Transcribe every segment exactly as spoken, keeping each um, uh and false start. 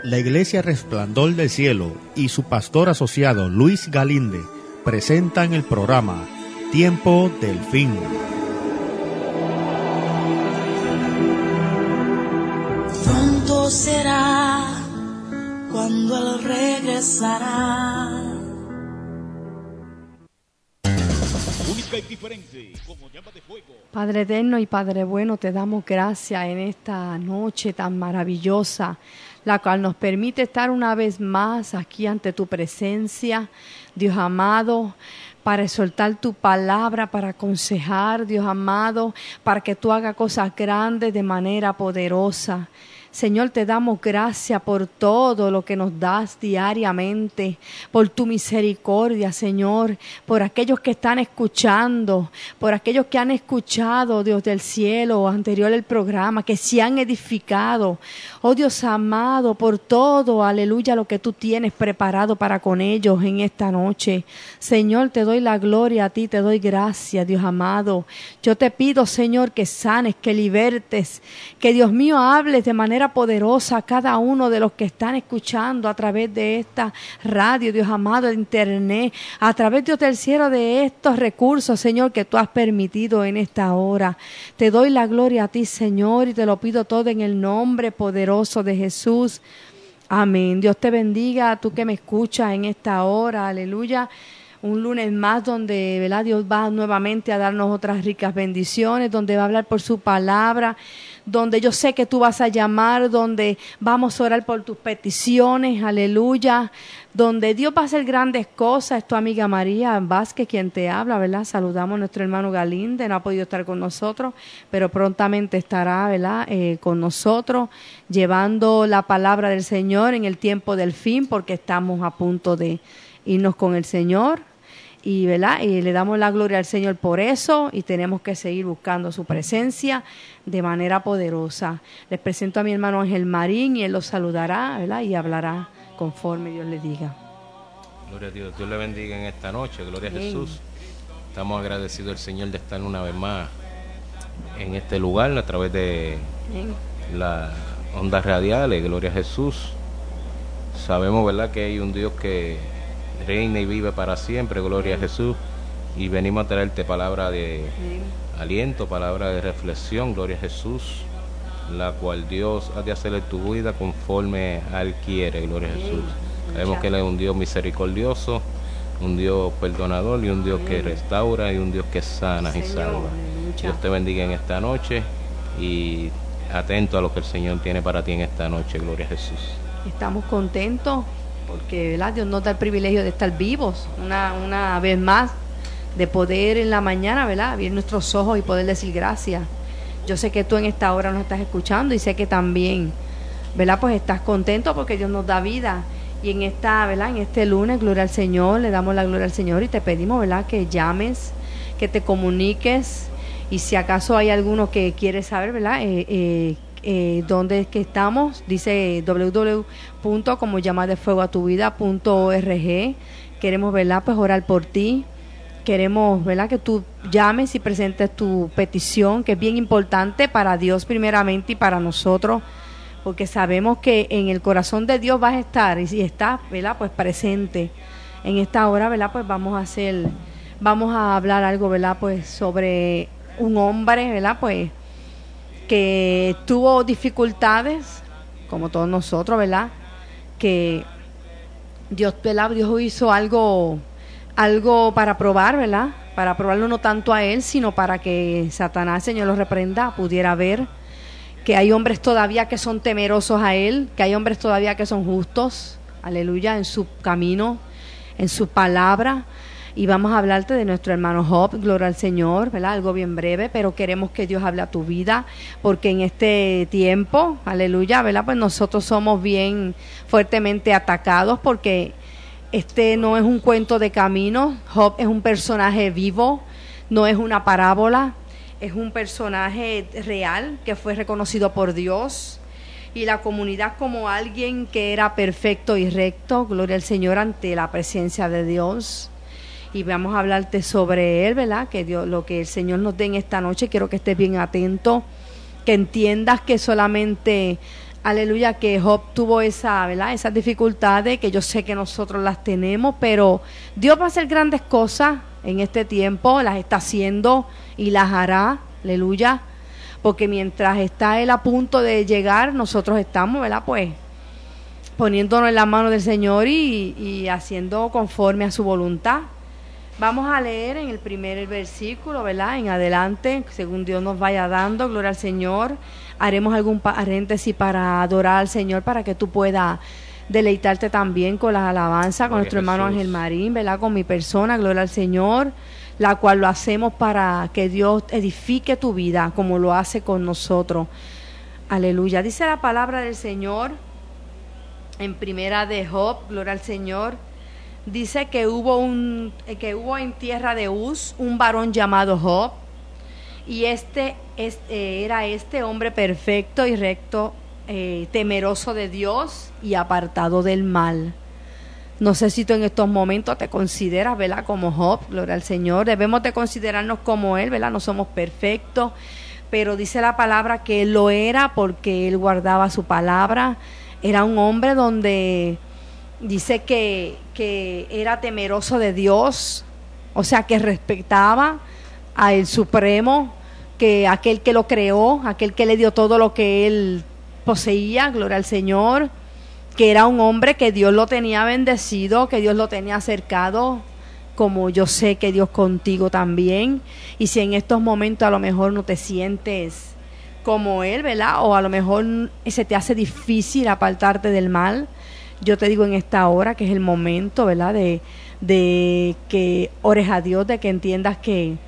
La Iglesia Resplandor del Cielo y su pastor asociado Luis Galinde presentan el programa Tiempo del Fin. Pronto será cuando Él regresará. Única y diferente, como llama de fuego. Padre eterno y Padre bueno, te damos gracias en esta noche tan maravillosa, la cual nos permite estar una vez más aquí ante tu presencia, Dios amado, para exhortar tu palabra, para aconsejar, Dios amado, para que tú hagas cosas grandes de manera poderosa. Señor, te damos gracias por todo lo que nos das diariamente, por tu misericordia, Señor, por aquellos que están escuchando, por aquellos que han escuchado, Dios del cielo, anterior el programa, que se han edificado. Oh Dios amado, por todo, aleluya, lo que tú tienes preparado para con ellos en esta noche. Señor, te doy la gloria a ti, te doy gracias, Dios amado. Yo te pido, Señor, que sanes, que libertes, que Dios mío hables de manera poderosa a cada uno de los que están escuchando a través de esta radio, Dios amado, de internet, a través, Dios del cielo, de estos recursos, Señor, que tú has permitido en esta hora. Te doy la gloria a ti, Señor, y te lo pido todo en el nombre poderoso de Jesús. Amén. Dios te bendiga, tú que me escuchas en esta hora, aleluya. Un lunes más donde, ¿verdad?, Dios va nuevamente a darnos otras ricas bendiciones, donde va a hablar por su palabra, donde yo sé que tú vas a llamar, donde vamos a orar por tus peticiones, aleluya, donde Dios va a hacer grandes cosas. Es tu amiga María Vázquez quien te habla, ¿verdad? Saludamos a nuestro hermano Galinde, no ha podido estar con nosotros, pero prontamente estará, ¿verdad?, eh, con nosotros, llevando la palabra del Señor en el tiempo del fin, porque estamos a punto de irnos con el Señor. Y, ¿verdad?, y le damos la gloria al Señor por eso, y tenemos que seguir buscando su presencia de manera poderosa. Les presento a mi hermano Ángel Marín y él los saludará, ¿verdad?, y hablará conforme Dios le diga. Gloria a Dios, Dios le bendiga en esta noche, gloria Amén. a Jesús. Estamos agradecidos al Señor de estar una vez más en este lugar a través de Amén. Las ondas radiales, gloria a Jesús. Sabemos, ¿verdad?, que hay un Dios que reina y vive para siempre, gloria Amén. A Jesús, y venimos a traerte palabra de Amén. Aliento, palabra de reflexión, gloria a Jesús, la cual Dios ha de hacer en tu vida conforme a Él quiere, gloria Amén. A Jesús. Sabemos que Él es un Dios misericordioso, un Dios perdonador y un Dios Amén. Que restaura y un Dios que sana Señor. Y salva. Aleluya. Dios te bendiga en esta noche y atento a lo que el Señor tiene para ti en esta noche, gloria a Jesús. Estamos contentos porque, ¿verdad?, Dios nos da el privilegio de estar vivos una, una vez más, de poder en la mañana, ¿verdad?, abrir nuestros ojos y poder decir gracias. Yo sé que tú en esta hora nos estás escuchando y sé que también, ¿verdad?, pues estás contento porque Dios nos da vida. Y en esta, ¿verdad?, en este lunes, gloria al Señor, le damos la gloria al Señor y te pedimos, ¿verdad?, que llames, que te comuniques, y si acaso hay alguno que quiere saber, ¿verdad?, eh, eh, Eh, donde es que estamos, dice doble u doble u doble u punto como llama de fuego a tu vida punto org. Queremos, ¿verdad?, pues orar por ti. Queremos, ¿verdad?, que tú llames y presentes tu petición, que es bien importante para Dios primeramente y para nosotros, porque sabemos que en el corazón de Dios vas a estar, y si está, ¿verdad?, pues presente. En esta hora, ¿verdad?, pues vamos a hacer, vamos a hablar algo, ¿verdad?, pues sobre un hombre, ¿verdad?, pues que tuvo dificultades, como todos nosotros, ¿verdad?, que Dios, ¿verdad?, Dios hizo algo, algo para probar, ¿verdad?, para probarlo no tanto a él, sino para que Satanás, Señor, lo reprenda, pudiera ver que hay hombres todavía que son temerosos a él, que hay hombres todavía que son justos, aleluya, en su camino, en su palabra. Y vamos a hablarte de nuestro hermano Job, gloria al Señor, ¿verdad?, algo bien breve, pero queremos que Dios hable a tu vida, porque en este tiempo, aleluya, ¿verdad?, pues nosotros somos bien fuertemente atacados, porque este no es un cuento de camino. Job es un personaje vivo, no es una parábola, es un personaje real que fue reconocido por Dios y la comunidad como alguien que era perfecto y recto, gloria al Señor, ante la presencia de Dios. Y vamos a hablarte sobre él, ¿verdad?, que Dios, lo que el Señor nos dé en esta noche. Quiero que estés bien atento, que entiendas que solamente aleluya, que Job tuvo esa, ¿verdad? Esas dificultades que yo sé que nosotros las tenemos, pero Dios va a hacer grandes cosas en este tiempo, las está haciendo y las hará, aleluya, porque mientras está Él a punto de llegar, nosotros estamos, ¿verdad? Pues poniéndonos en la mano del Señor y, y haciendo conforme a su voluntad. Vamos a leer en el primer versículo, ¿verdad? En adelante, según Dios nos vaya dando, gloria al Señor. Haremos algún paréntesis para adorar al Señor, para que tú puedas deleitarte también con las alabanzas, con nuestro hermano Ángel Marín, ¿verdad? Con mi persona, gloria al Señor, la cual lo hacemos para que Dios edifique tu vida, como lo hace con nosotros. Aleluya. Dice la palabra del Señor en primera de Job, gloria al Señor. Dice que hubo un que hubo en tierra de Uz un varón llamado Job, y este, este era este hombre perfecto y recto, eh, temeroso de Dios y apartado del mal. No sé si tú en estos momentos te consideras, ¿verdad?, como Job, gloria al Señor. Debemos de considerarnos como él, ¿verdad? No somos perfectos, pero dice la palabra que él lo era porque él guardaba su palabra. Era un hombre donde dice que, que era temeroso de Dios, o sea, que respetaba al Supremo, que aquel que lo creó, aquel que le dio todo lo que él poseía, gloria al Señor, que era un hombre que Dios lo tenía bendecido, que Dios lo tenía acercado, como yo sé que Dios contigo también. Y si en estos momentos a lo mejor no te sientes como él, ¿verdad? O a lo mejor se te hace difícil apartarte del mal, yo te digo en esta hora que es el momento, ¿verdad?, de, de que ores a Dios, de que entiendas que,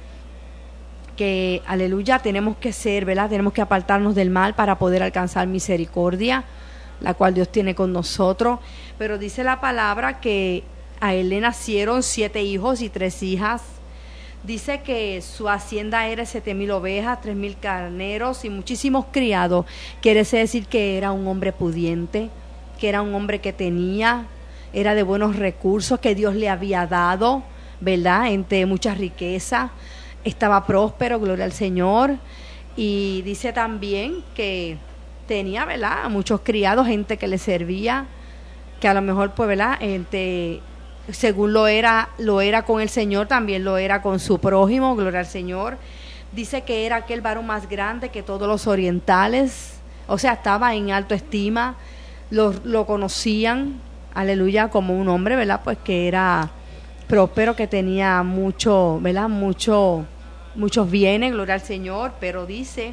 que, aleluya, tenemos que ser, ¿verdad?, tenemos que apartarnos del mal para poder alcanzar misericordia, la cual Dios tiene con nosotros. Pero dice la palabra que a él le nacieron siete hijos y tres hijas. Dice que su hacienda era siete mil ovejas, tres mil carneros y muchísimos criados. Quiere decir que era un hombre pudiente, que era un hombre que tenía, era de buenos recursos que Dios le había dado, ¿verdad?, entre mucha riqueza. Estaba próspero, gloria al Señor. Y dice también que tenía, ¿verdad?, muchos criados, gente que le servía, que a lo mejor, pues, ¿verdad?, entre, según lo era, lo era con el Señor, también lo era con su prójimo, gloria al Señor. Dice que era aquel varón más grande que todos los orientales, o sea, estaba en alta estima. Lo, lo conocían, aleluya, como un hombre, ¿verdad?, pues que era próspero, que tenía mucho, ¿verdad?, mucho, muchos bienes, gloria al Señor. Pero dice,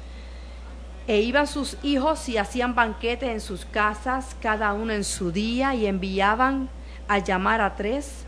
e iban sus hijos y hacían banquetes en sus casas, cada uno en su día, y enviaban a llamar a tres,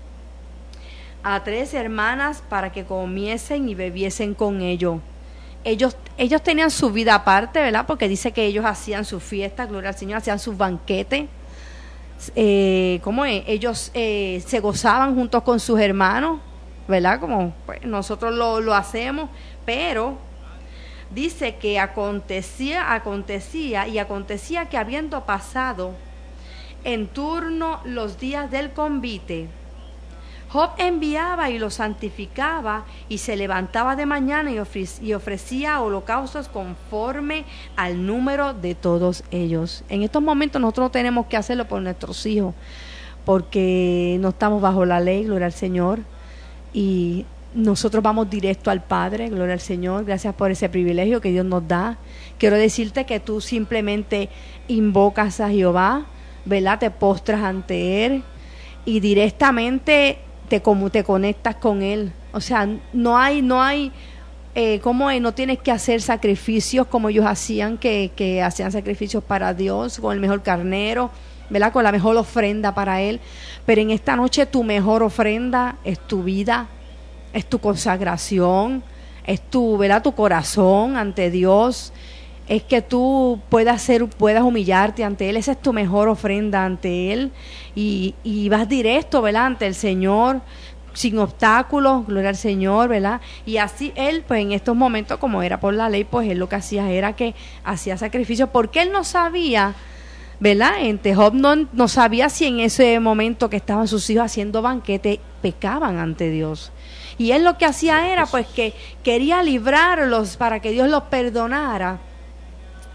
a tres hermanas para que comiesen y bebiesen con ellos. Ellos, ellos tenían su vida aparte, ¿verdad?, porque dice que ellos hacían sus fiestas, gloria al Señor, hacían sus banquetes. Eh, ¿Cómo es? Ellos eh, se gozaban juntos con sus hermanos, ¿verdad?, como pues, nosotros lo, lo hacemos. Pero dice que acontecía, acontecía y acontecía que habiendo pasado en turno los días del convite, Job enviaba y los santificaba y se levantaba de mañana y, ofre- y ofrecía holocaustos conforme al número de todos ellos. En estos momentos nosotros tenemos que hacerlo por nuestros hijos, porque no estamos bajo la ley, gloria al Señor, y nosotros vamos directo al Padre, gloria al Señor. Gracias por ese privilegio que Dios nos da. Quiero decirte que tú simplemente invocas a Jehová, ¿verdad?, te postras ante Él y directamente te como te conectas con Él. O sea, no hay, no hay, eh, ¿cómo es? No tienes que hacer sacrificios como ellos hacían, que, que hacían sacrificios para Dios, con el mejor carnero, ¿verdad?, con la mejor ofrenda para Él. Pero en esta noche tu mejor ofrenda es tu vida, es tu consagración, es tu, ¿verdad?, tu corazón ante Dios. Es que tú puedas ser, puedas humillarte ante Él. Esa es tu mejor ofrenda ante Él. Y, y vas directo, ¿verdad?, ante el Señor, sin obstáculos, gloria al Señor, ¿verdad? Y así Él, pues en estos momentos, como era por la ley, pues Él lo que hacía era que hacía sacrificios, porque Él no sabía, ¿verdad? Entre Job no, no sabía si en ese momento que estaban sus hijos haciendo banquete, pecaban ante Dios. Y Él lo que hacía era, pues, que quería librarlos para que Dios los perdonara,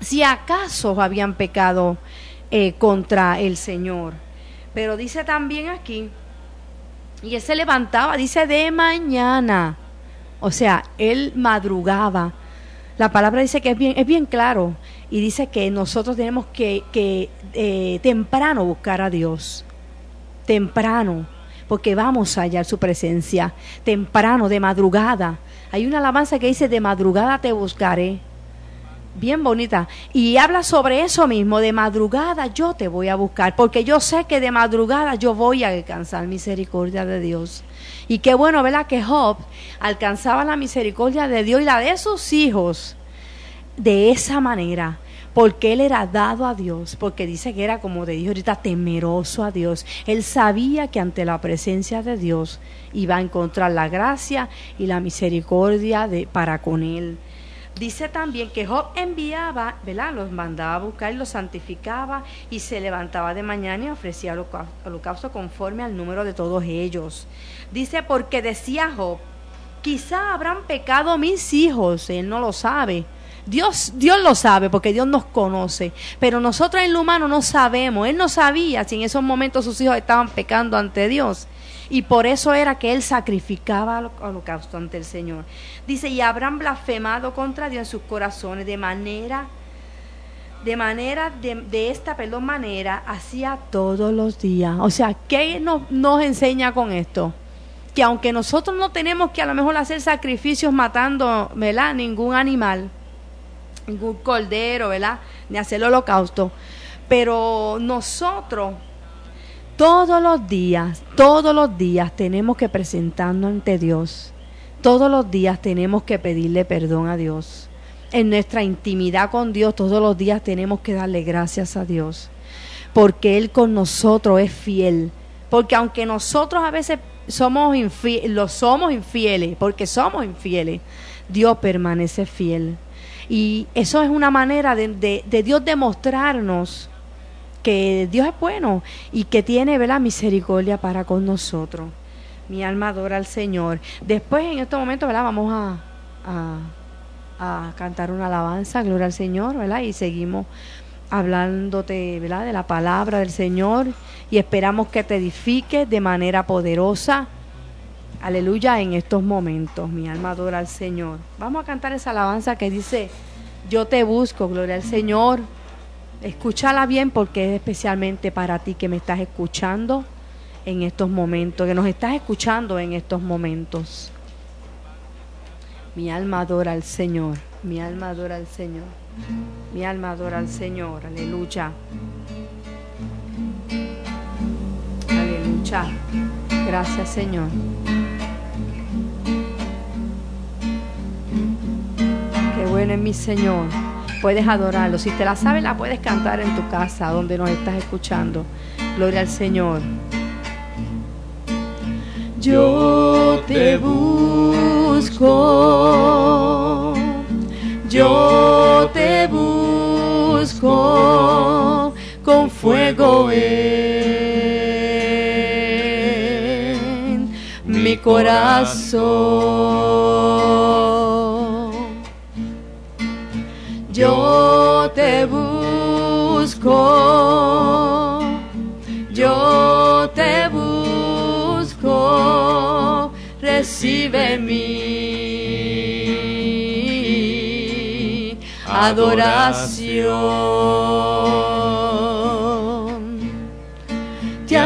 si acaso habían pecado eh, contra el Señor. Pero dice también aquí, y él se levantaba, dice de mañana, o sea, él madrugaba. La palabra dice que es bien, es bien claro, y dice que nosotros tenemos que, que eh, temprano buscar a Dios, temprano, porque vamos a hallar su presencia, temprano, de madrugada. Hay una alabanza que dice, de madrugada te buscaré, bien bonita, y habla sobre eso mismo, de madrugada yo te voy a buscar, porque yo sé que de madrugada yo voy a alcanzar misericordia de Dios. Y qué bueno, ¿verdad?, que Job alcanzaba la misericordia de Dios y la de sus hijos de esa manera, porque él era dado a Dios, porque dice que era, como te dije ahorita, temeroso a Dios. Él sabía que ante la presencia de Dios iba a encontrar la gracia y la misericordia de, para con él. Dice también que Job enviaba, ¿verdad?, los mandaba a buscar y los santificaba, y se levantaba de mañana y ofrecía holocausto conforme al número de todos ellos. Dice, porque decía Job, quizá habrán pecado mis hijos. Él no lo sabe. Dios, Dios lo sabe, porque Dios nos conoce, pero nosotros en lo humano no sabemos. Él no sabía si en esos momentos sus hijos estaban pecando ante Dios, y por eso era que él sacrificaba holocausto ante el Señor. Dice, y habrán blasfemado contra Dios en sus corazones, de manera, de manera, de, de esta, perdón, manera, hacía todos los días. O sea, ¿qué nos, nos enseña con esto? Que aunque nosotros no tenemos que a lo mejor hacer sacrificios matando, ¿verdad?, ningún animal, ningún cordero, ¿verdad?, ni hacer el holocausto, pero nosotros todos los días, todos los días tenemos que presentarnos ante Dios. Todos los días tenemos que pedirle perdón a Dios. En nuestra intimidad con Dios, todos los días tenemos que darle gracias a Dios, porque Él con nosotros es fiel. Porque aunque nosotros a veces somos infieles, lo somos infieles, porque somos infieles, Dios permanece fiel. Y eso es una manera de, de, de Dios demostrarnos que Dios es bueno y que tiene, ¿verdad?, misericordia para con nosotros. Mi alma adora al Señor. Después, en este momento, ¿verdad?, vamos a, a, a cantar una alabanza, gloria al Señor, ¿verdad? Y seguimos hablándote, ¿verdad?, de la palabra del Señor, y esperamos que te edifique de manera poderosa. Aleluya, en estos momentos. Mi alma adora al Señor. Vamos a cantar esa alabanza que dice, yo te busco, gloria al Señor. Escúchala bien, porque es especialmente para ti que me estás escuchando en estos momentos, que nos estás escuchando en estos momentos. Mi alma adora al Señor, mi alma adora al Señor, mi alma adora al Señor, aleluya, aleluya, gracias Señor. Qué bueno es mi Señor. Puedes adorarlo. Si te la sabes, la puedes cantar en tu casa, donde nos estás escuchando. Gloria al Señor. Yo te busco, yo te busco con fuego en mi corazón. Yo te busco, yo te busco, recibe mi adoración. Te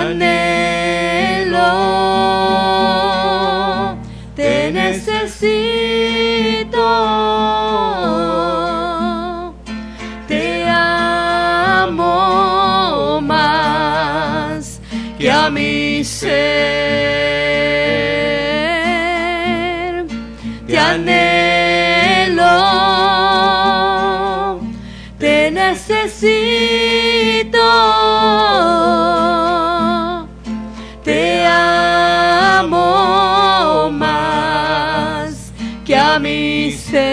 anhelo, te necesito. Que a mi ser te anhelo, te necesito, te amo más que a mi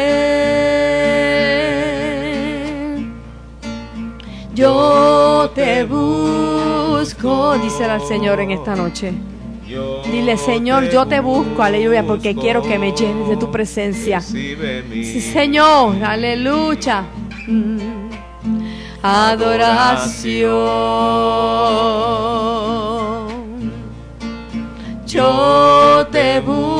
ser. Yo te busco, dice al Señor en esta noche. Dile, Señor, yo te busco, aleluya, porque quiero que me llenes de tu presencia. Sí, Señor, aleluya. Mm. adoración. Yo te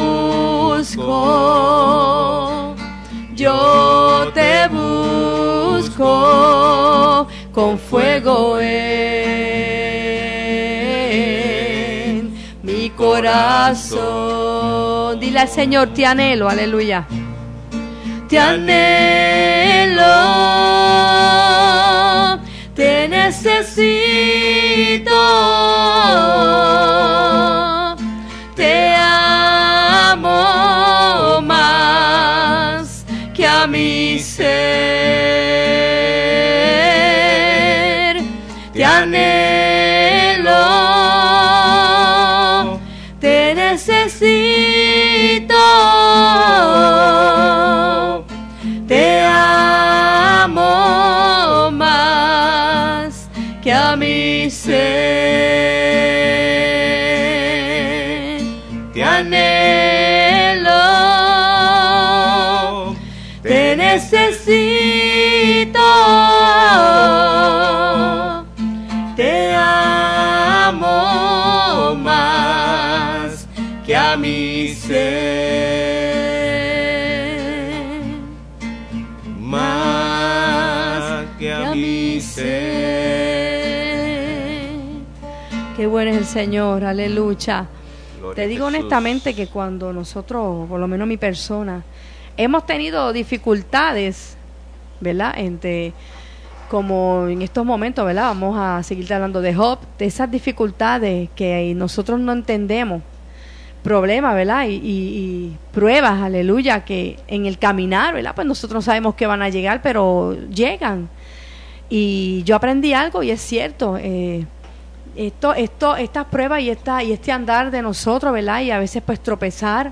busco, yo te busco con fuego en mi corazón. Dile al Señor, te anhelo, aleluya. Te anhelo, te necesito, te amo más que a mi ser. Te anhelo, te necesito, te amo más que a mi ser. Te anhelo, te necesito, te amo más que a mi ser. Qué bueno es el Señor, aleluya. Gloria Te digo Jesús. Honestamente que cuando nosotros, por lo menos mi persona, hemos tenido dificultades, ¿verdad? Entre, como en estos momentos, ¿verdad? Vamos a seguir hablando de Job, de esas dificultades que nosotros no entendemos, problemas, ¿verdad? Y, y, y pruebas, aleluya, que en el caminar, ¿verdad? Pues nosotros no sabemos que van a llegar, pero llegan. Y yo aprendí algo y es cierto, eh, esto, esto, estas pruebas y esta, y este andar de nosotros, ¿verdad? Y a veces pues tropezar,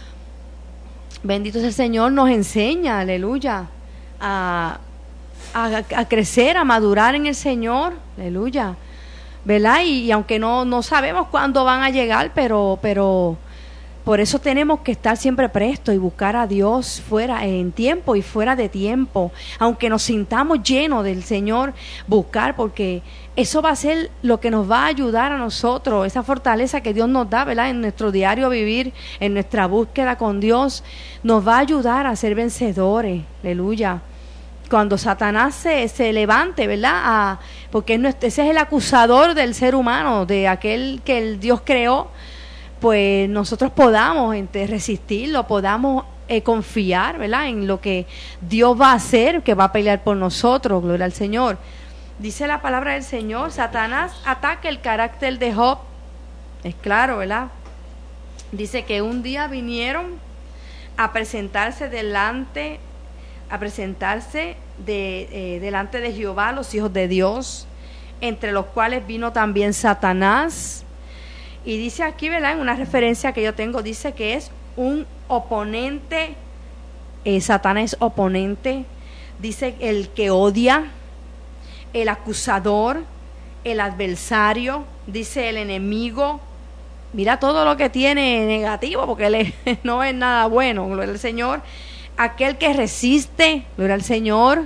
bendito sea el Señor, nos enseña, aleluya, a, a, a crecer, a madurar en el Señor, aleluya, ¿verdad? Y, y aunque no, no sabemos cuándo van a llegar, pero, pero por eso tenemos que estar siempre prestos y buscar a Dios fuera en tiempo y fuera de tiempo, aunque nos sintamos llenos del Señor, buscar, porque eso va a ser lo que nos va a ayudar a nosotros, esa fortaleza que Dios nos da, ¿verdad? En nuestro diario vivir, en nuestra búsqueda con Dios, nos va a ayudar a ser vencedores, aleluya. Cuando Satanás se, se levante, ¿verdad? A, porque ese es el acusador del ser humano, de aquel que el Dios creó, pues nosotros podamos entre, resistirlo, podamos eh, confiar, ¿verdad? En lo que Dios va a hacer, que va a pelear por nosotros, gloria al Señor. Dice la palabra del Señor, Satanás ataca el carácter de Job, es claro, ¿verdad? Dice que un día vinieron a presentarse delante, a presentarse de, eh, delante de Jehová los hijos de Dios, entre los cuales vino también Satanás. Y dice aquí, ¿verdad? En una referencia que yo tengo, dice que es un oponente, eh, Satanás es oponente, dice el que odia, el acusador, el adversario, dice el enemigo. Mira todo lo que tiene negativo, porque él es, no es nada bueno, gloria al Señor. Aquel que resiste, gloria al Señor.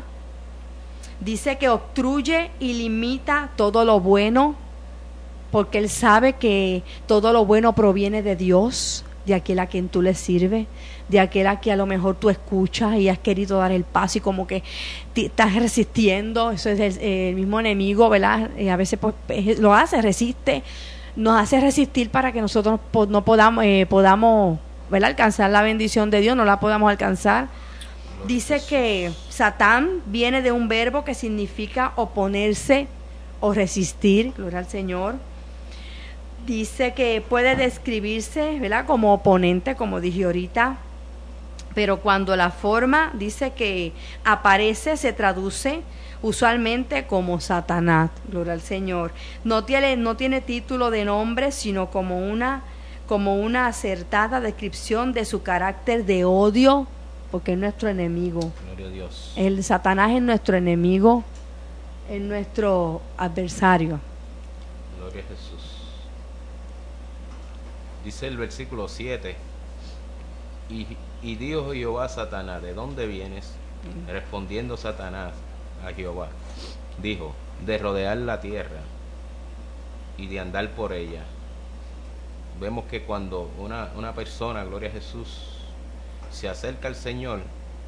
Dice que obstruye y limita todo lo bueno, porque él sabe que todo lo bueno proviene de Dios, de aquel a quien tú le sirves, de aquel a quien a lo mejor tú escuchas y has querido dar el paso y como que te estás resistiendo. Eso es el, el mismo enemigo, ¿verdad? Y a veces pues, lo hace, resiste, nos hace resistir para que nosotros no podamos, eh, podamos, ¿verdad? Alcanzar la bendición de Dios, no la podamos alcanzar. Dice que Satán viene de un verbo que significa oponerse o resistir, gloria al Señor. Dice que puede describirse, ¿verdad? Como oponente, como dije ahorita, pero cuando la forma dice que aparece, se traduce usualmente como Satanás, gloria al Señor. No tiene, no tiene título de nombre, sino como una, como una acertada descripción de su carácter de odio, porque es nuestro enemigo. Gloria a Dios. El Satanás es nuestro enemigo, es nuestro adversario. Gloria a Jesús. Dice el versículo siete, y, y dijo Jehová a Satanás, ¿de dónde vienes? Uh-huh. Respondiendo Satanás a Jehová, dijo, de rodear la tierra y de andar por ella. Vemos que cuando una, una persona, gloria a Jesús, se acerca al Señor,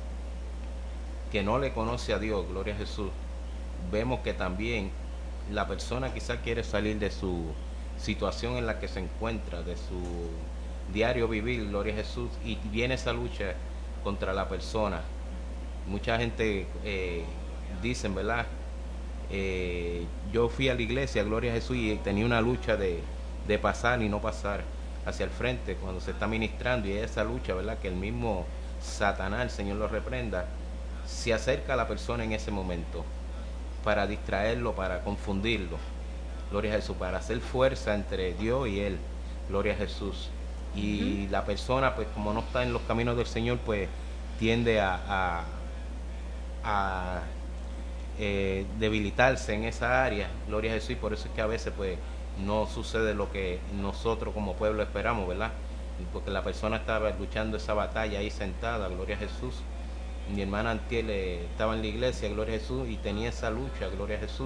que no le conoce a Dios, gloria a Jesús, vemos que también la persona quizás quiere salir de su situación en la que se encuentra, de su diario vivir, gloria a Jesús, y viene esa lucha contra la persona. Mucha gente eh, dicen, ¿verdad? Eh, yo fui a la iglesia, gloria a Jesús, y tenía una lucha de, de pasar y no pasar hacia el frente cuando se está ministrando, y esa lucha, ¿verdad? Que el mismo Satanás, el Señor lo reprenda, se acerca a la persona en ese momento para distraerlo, para confundirlo, gloria a Jesús, para hacer fuerza entre Dios y él, gloria a Jesús. Y uh-huh. la persona, pues como no está en los caminos del Señor, pues tiende a, a, a eh, debilitarse en esa área, gloria a Jesús, y por eso es que a veces pues no sucede lo que nosotros como pueblo esperamos, ¿verdad? Porque la persona estaba luchando esa batalla ahí sentada, gloria a Jesús. Mi hermana Antiel eh, estaba en la iglesia, gloria a Jesús, y tenía esa lucha, gloria a Jesús.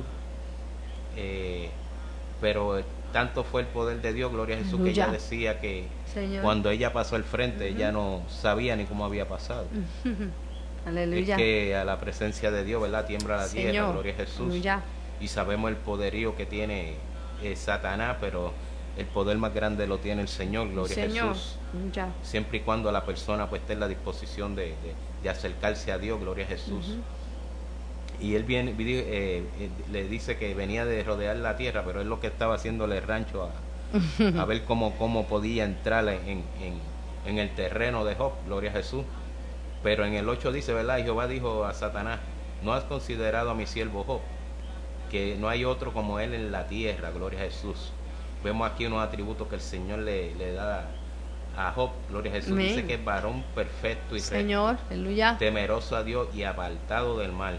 Eh, pero eh, tanto fue el poder de Dios, gloria a Jesús, Aleluya. Que ella decía que Señor. Cuando ella pasó al frente, uh-huh. ella no sabía ni cómo había pasado. Uh-huh. Aleluya. Es que a la presencia de Dios, ¿verdad? Tiembla la Señor. Tierra, gloria a Jesús. Aleluya. Y sabemos el poderío que tiene eh, Satanás, pero el poder más grande lo tiene el Señor, gloria Señor. A Jesús. Ya. Siempre y cuando la persona pues esté en la disposición de, de, de acercarse a Dios, gloria a Jesús. Uh-huh. Y él viene, eh, eh, le dice que venía de rodear la tierra, pero él lo que estaba haciéndole rancho a, a ver cómo, cómo podía entrar en, en, en el terreno de Job, gloria a Jesús. Pero en el ocho dice, ¿verdad? Y Jehová dijo a Satanás, ¿no has considerado a mi siervo Job? Que no hay otro como él en la tierra, gloria a Jesús. Vemos aquí unos atributos que el Señor le, le da a Job, gloria a Jesús. Amén. Dice que es varón perfecto y Señor, recto, aleluya. Temeroso a Dios y apartado del mal.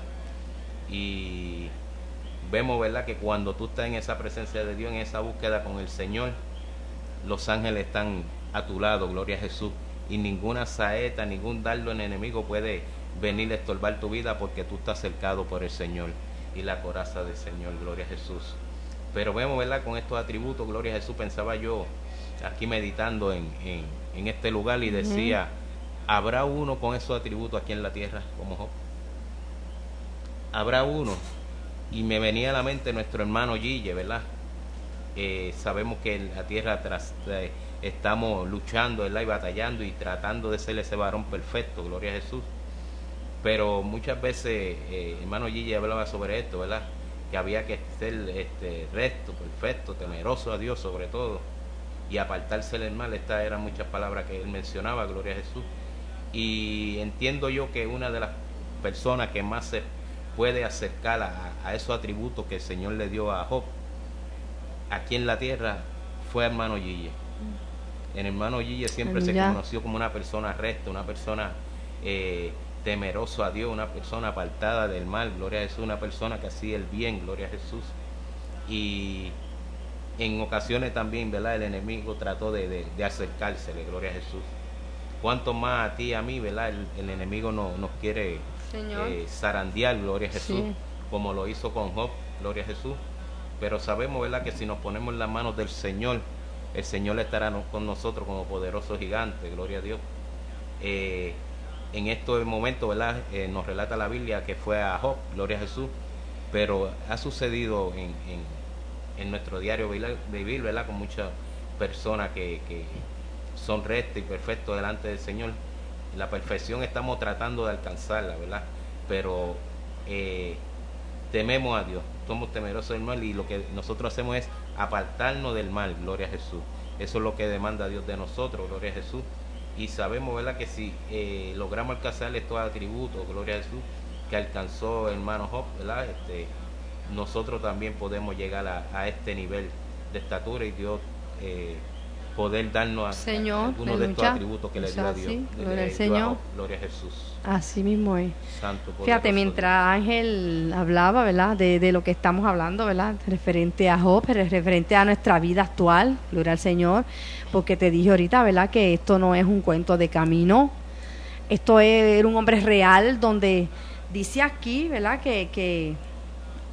Y vemos, ¿verdad?, que cuando tú estás en esa presencia de Dios, en esa búsqueda con el Señor, los ángeles están a tu lado, gloria a Jesús. Y ninguna saeta, ningún dardo en enemigo puede venir a estorbar tu vida, porque tú estás cercado por el Señor y la coraza del Señor, gloria a Jesús. Pero vemos, ¿verdad?, con estos atributos, gloria a Jesús, pensaba yo aquí meditando en, en, en este lugar y decía, uh-huh. ¿habrá uno con esos atributos aquí en la tierra como Job? ¿Habrá uno? Y me venía a la mente nuestro hermano Gille, ¿verdad? Eh, sabemos que en la tierra tras, eh, estamos luchando, ¿verdad?, y batallando y tratando de ser ese varón perfecto, gloria a Jesús. Pero muchas veces, eh, hermano Gille hablaba sobre esto, ¿verdad?, que había que ser este, recto, perfecto, temeroso a Dios sobre todo, y apartarse del mal. Estas eran muchas palabras que él mencionaba, gloria a Jesús. Y entiendo yo que una de las personas que más se puede acercar a, a esos atributos que el Señor le dio a Job aquí en la tierra fue hermano Gille. El hermano Gille siempre se conoció como una persona recta, una persona eh, temeroso a Dios, una persona apartada del mal, gloria a Jesús, una persona que hacía el bien, gloria a Jesús. Y en ocasiones también, ¿verdad?, el enemigo trató de, de, de acercársele, gloria a Jesús. Cuanto más a ti y a mí, ¿verdad?, el, el enemigo no, nos quiere eh, zarandear, gloria a Jesús, sí. como lo hizo con Job, gloria a Jesús. Pero sabemos, ¿verdad?, que si nos ponemos en las manos del Señor, el Señor estará con nosotros como poderoso gigante, gloria a Dios. Eh, en estos momentos, ¿verdad?, eh, nos relata la Biblia que fue a Job, gloria a Jesús, pero ha sucedido en, en, en nuestro diario vivir, ¿verdad?, con muchas personas que, que son rectas y perfectos delante del Señor. La perfección estamos tratando de alcanzarla, ¿verdad?, pero eh, tememos a Dios, somos temerosos del mal, y lo que nosotros hacemos es apartarnos del mal, gloria a Jesús. Eso es lo que demanda Dios de nosotros, gloria a Jesús. Y sabemos, ¿verdad?, que si eh, logramos alcanzar estos atributos, gloria a Jesús, que alcanzó el hermano Job, ¿verdad?, este, nosotros también podemos llegar a, a este nivel de estatura, y Dios eh, poder darnos a, Señor, a algunos de estos atributos que le dio a Dios. Sí, gloria al Señor. A Job, gloria a Jesús. Así mismo es. Santo, fíjate, mientras Ángel hablaba, ¿verdad?, de, de lo que estamos hablando, ¿verdad?, referente a Job, referente a nuestra vida actual, gloria al Señor, porque te dije ahorita, ¿verdad?, que esto no es un cuento de camino, esto es, era un hombre real, donde dice aquí, ¿verdad?, que, que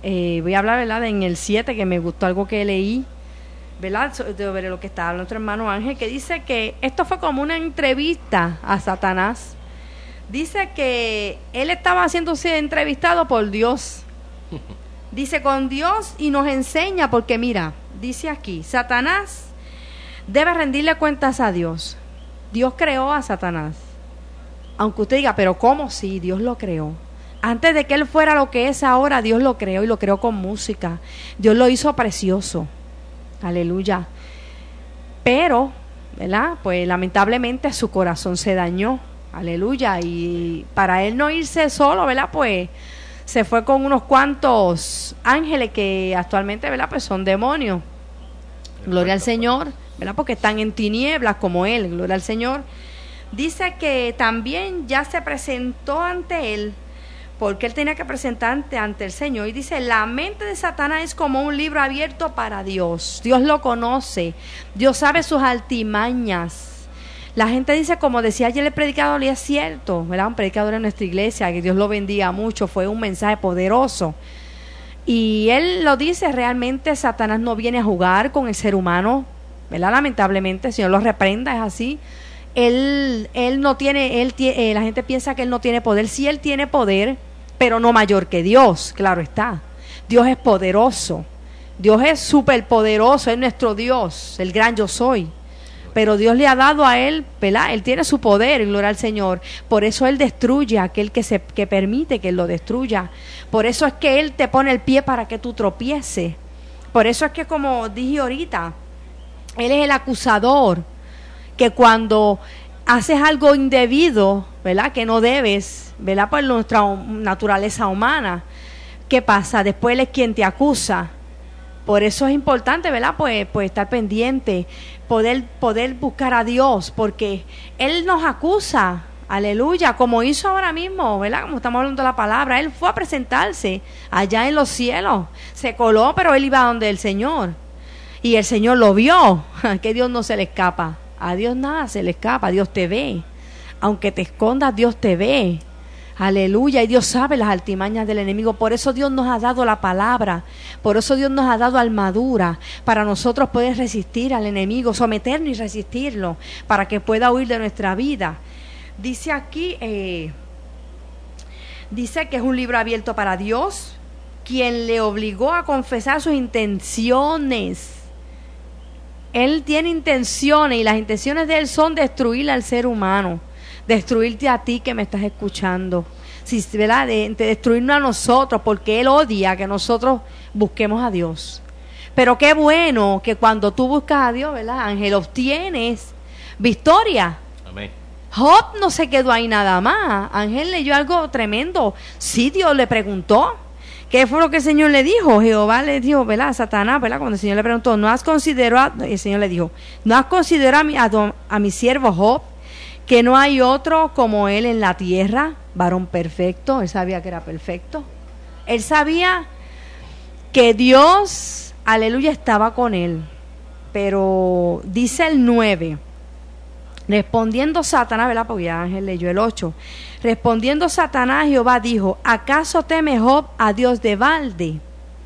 Eh, voy a hablar, ¿verdad?, en el siete, que me gustó algo que leí, ¿verdad?, sobre lo que está hablando nuestro hermano Ángel, que dice que esto fue como una entrevista a Satanás. Dice que él estaba haciéndose entrevistado por Dios. Dice con Dios, y nos enseña, porque mira, dice aquí, Satanás debe rendirle cuentas a Dios. Dios creó a Satanás. Aunque usted diga, pero ¿cómo? Sí, Dios lo creó. Antes de que él fuera lo que es ahora, Dios lo creó, y lo creó con música. Dios lo hizo precioso. Aleluya. Pero, ¿verdad?, pues lamentablemente su corazón se dañó. Aleluya. Y para él no irse solo, ¿verdad?, pues se fue con unos cuantos ángeles que actualmente, ¿verdad?, pues son demonios. Gloria al Señor, ¿verdad?, porque están en tinieblas como él. Gloria al Señor. Dice que también ya se presentó ante él, porque él tenía que presentarse ante el Señor. Y dice, la mente de Satanás es como un libro abierto para Dios. Dios lo conoce. Dios sabe sus altimañas. La gente dice, como decía ayer el predicador, y es cierto, ¿verdad?, un predicador en nuestra iglesia, que Dios lo bendiga mucho, fue un mensaje poderoso. Y él lo dice, realmente Satanás no viene a jugar con el ser humano, ¿verdad? Lamentablemente, el Señor lo reprenda, es así. Él, él no tiene, él tiene, eh, la gente piensa que él no tiene poder. Sí, él tiene poder, pero no mayor que Dios, claro está. Dios es poderoso, Dios es superpoderoso, es nuestro Dios, el gran yo soy. Pero Dios le ha dado a él, ¿verdad?, él tiene su poder, gloria al Señor. Por eso él destruye a aquel que, se, que permite que él lo destruya. Por eso es que él te pone el pie para que tú tropieces. Por eso es que, como dije ahorita, él es el acusador, que cuando haces algo indebido, ¿verdad?, que no debes, ¿verdad?, por nuestra naturaleza humana, ¿qué pasa? Después él es quien te acusa. Por eso es importante, ¿verdad?, pues, pues estar pendiente, poder, poder buscar a Dios, porque él nos acusa, aleluya, como hizo ahora mismo, ¿verdad?, como estamos hablando de la palabra. Él fue a presentarse allá en los cielos, se coló, pero él iba donde el Señor, y el Señor lo vio. Que Dios no se le escapa. A Dios nada se le escapa, Dios te ve. Aunque te escondas, Dios te ve. Aleluya, y Dios sabe las altimañas del enemigo. Por eso Dios nos ha dado la palabra, por eso Dios nos ha dado armadura, para nosotros poder resistir al enemigo, someternos y resistirlo, para que pueda huir de nuestra vida. Dice aquí, eh, dice que es un libro abierto para Dios, quien le obligó a confesar sus intenciones. Él tiene intenciones, y las intenciones de él son destruir al ser humano, destruirte a ti que me estás escuchando, sí, ¿verdad?, de, de destruirnos a nosotros, porque él odia que nosotros busquemos a Dios. Pero qué bueno que cuando tú buscas a Dios, ¿verdad, Ángel?, obtienes victoria. Amén. Job no se quedó ahí nada más. Ángel leyó algo tremendo. Sí, Dios le preguntó, ¿qué fue lo que el Señor le dijo? Jehová le dijo, ¿verdad?, a Satanás, ¿verdad?, cuando el Señor le preguntó, ¿no has considerado? El Señor le dijo, ¿no has considerado a mi, a, a mi siervo Job, que no hay otro como él en la tierra, varón perfecto? Él sabía que era perfecto. Él sabía que Dios, aleluya, estaba con él. Pero dice el nueve, respondiendo Satanás, ¿verdad?, porque ya Ángel leyó el ocho. Respondiendo Satanás, Jehová dijo, ¿acaso teme Job a Dios de balde?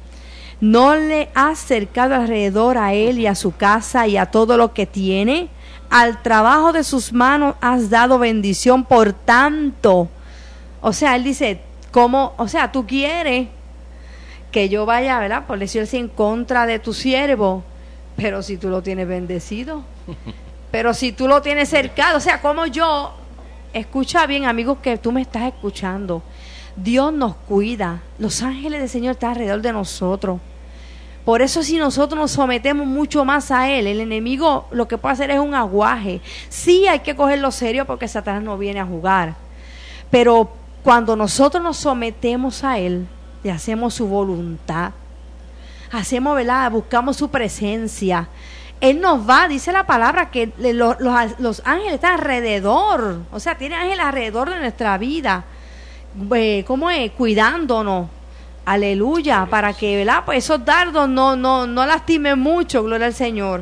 ¿No le has cercado alrededor a él y a su casa y a todo lo que tiene? Al trabajo de sus manos has dado bendición, por tanto. O sea, él dice, ¿cómo? O sea, tú quieres que yo vaya, ¿verdad?, por decirlo así, en contra de tu siervo, pero si tú lo tienes bendecido, pero si tú lo tienes cercado, o sea, como yo, escucha bien, amigos, que tú me estás escuchando, Dios nos cuida, los ángeles del Señor están alrededor de nosotros. Por eso, si nosotros nos sometemos mucho más a él, el enemigo lo que puede hacer es un aguaje. Sí, hay que cogerlo serio, porque Satanás no viene a jugar, pero cuando nosotros nos sometemos a él y hacemos su voluntad, hacemos, ¿verdad?, buscamos su presencia, él nos va, dice la palabra, que los, los, los ángeles están alrededor, o sea, tiene ángeles alrededor de nuestra vida, eh, ¿cómo es?, cuidándonos. Aleluya, para que, ¿verdad?, pues esos dardos no, no, no lastimen mucho, gloria al Señor.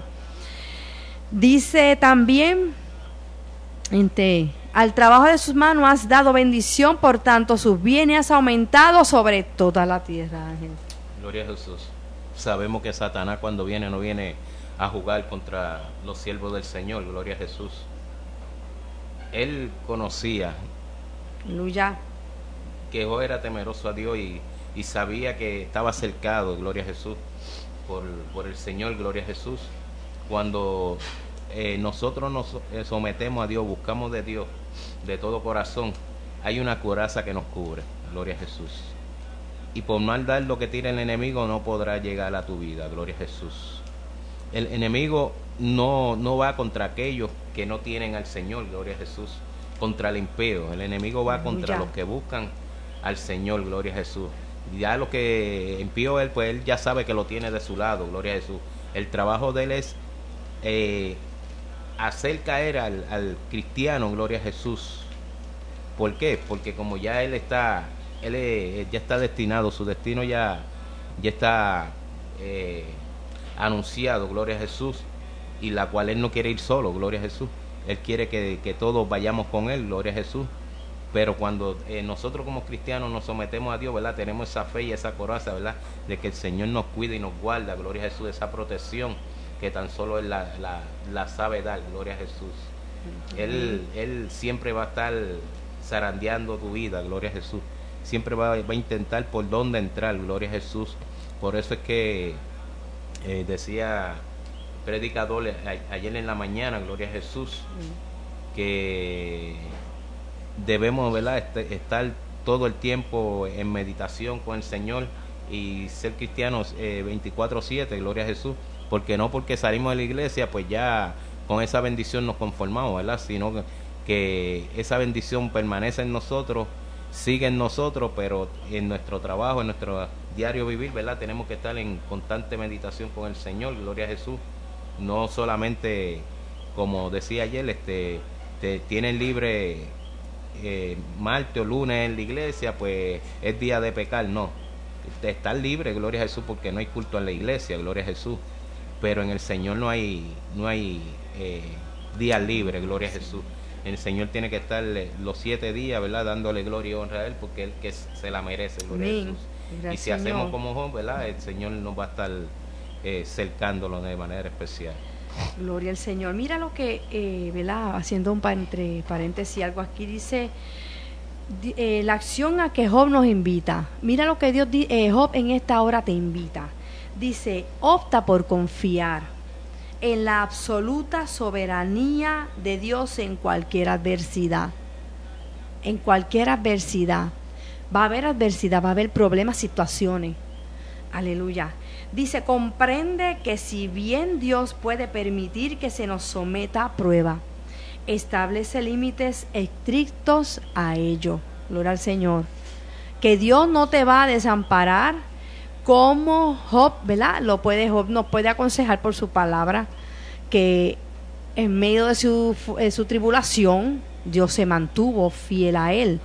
Dice también, este, al trabajo de sus manos has dado bendición, por tanto sus bienes has aumentado sobre toda la tierra, Ángel. Gloria a Jesús. Sabemos que Satanás cuando viene no viene a jugar contra los siervos del Señor. Gloria a Jesús. Él conocía Aleluya. que Job era temeroso a Dios y, y sabía que estaba cercado, gloria a Jesús, por, por el Señor, gloria a Jesús. Cuando eh, nosotros nos sometemos a Dios, buscamos de Dios de todo corazón, hay una coraza que nos cubre, gloria a Jesús. Y por mal dar lo que tira el enemigo no podrá llegar a tu vida, gloria a Jesús. El enemigo no, no va contra aquellos que no tienen al Señor, gloria a Jesús, contra el impío. El enemigo va contra los que buscan al Señor, gloria a Jesús. Ya lo que impío él, pues él ya sabe que lo tiene de su lado, gloria a Jesús. El trabajo de él es eh, hacer caer al, al cristiano, gloria a Jesús. ¿Por qué? Porque como ya él está, él es, ya está destinado, su destino ya, ya está eh, anunciado, gloria a Jesús, y la cual él no quiere ir solo, gloria a Jesús. Él quiere que, que todos vayamos con él, gloria a Jesús. Pero cuando eh, nosotros como cristianos nos sometemos a Dios, ¿verdad? Tenemos esa fe y esa coraza, ¿verdad? De que el Señor nos cuida y nos guarda, gloria a Jesús, esa protección que tan solo Él la, la, la sabe dar, gloria a Jesús. Él, él siempre va a estar zarandeando tu vida, gloria a Jesús. Siempre va, va a intentar por dónde entrar, gloria a Jesús. Por eso es que eh, decía predicador a, ayer en la mañana, gloria a Jesús, que debemos, ¿verdad?, estar todo el tiempo en meditación con el Señor y ser cristianos eh, veinticuatro siete, gloria a Jesús, porque no porque salimos de la iglesia pues ya con esa bendición nos conformamos, ¿verdad?, sino que, que esa bendición permanece en nosotros, sigue en nosotros, pero en nuestro trabajo, en nuestro diario vivir, ¿verdad?, tenemos que estar en constante meditación con el Señor, gloria a Jesús. No solamente, como decía ayer, este te tienen libre eh, martes o lunes en la iglesia, pues es día de pecar. No, estar libre, gloria a Jesús, porque no hay culto en la iglesia, gloria a Jesús, pero en el Señor no hay no hay eh, días libres, gloria a Jesús. El Señor tiene que estar los siete días, ¿verdad?, dándole gloria y honra a Él, porque Él que se la merece, gloria a Jesús. Gracias, y si Señor. Hacemos como Job, ¿verdad?, el Señor nos va a estar eh, cercándolo de manera especial. Gloria al Señor. Mira lo que, eh, ¿verdad?, haciendo un entre paréntesis algo aquí, dice eh, la acción a que Job nos invita. Mira lo que Dios eh, Job en esta hora te invita. Dice, opta por confiar en la absoluta soberanía de Dios en cualquier adversidad. En cualquier adversidad. Va a haber adversidad, va a haber problemas, situaciones. Aleluya. Dice, comprende que si bien Dios puede permitir que se nos someta a prueba, establece límites estrictos a ello. Gloria al Señor. Que Dios no te va a desamparar, como Job, ¿verdad? Lo puede, Job nos puede aconsejar por su palabra, que en medio de su, de su tribulación, Dios se mantuvo fiel a él.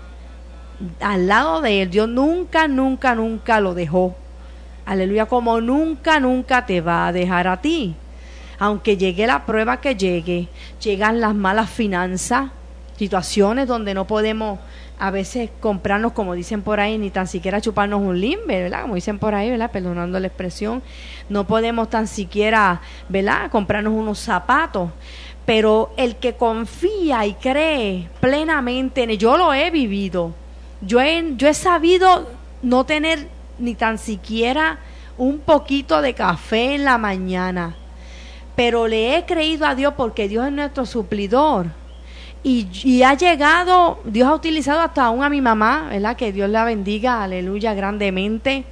Al lado de él, Dios nunca, nunca, nunca lo dejó. Aleluya, como nunca, nunca te va a dejar a ti. Aunque llegue la prueba que llegue, llegan las malas finanzas, situaciones donde no podemos a veces comprarnos, como dicen por ahí, ni tan siquiera chuparnos un limber, ¿verdad? Como dicen por ahí, ¿verdad? Perdonando la expresión. No podemos tan siquiera, ¿verdad?, comprarnos unos zapatos. Pero el que confía y cree plenamente en él, yo lo he vivido. Yo he, yo he sabido no tener ni tan siquiera un poquito de café en la mañana, pero le he creído a Dios porque Dios es nuestro suplidor y, y ha llegado, Dios ha utilizado hasta aún a mi mamá, ¿verdad?, que Dios la bendiga, aleluya, grandemente,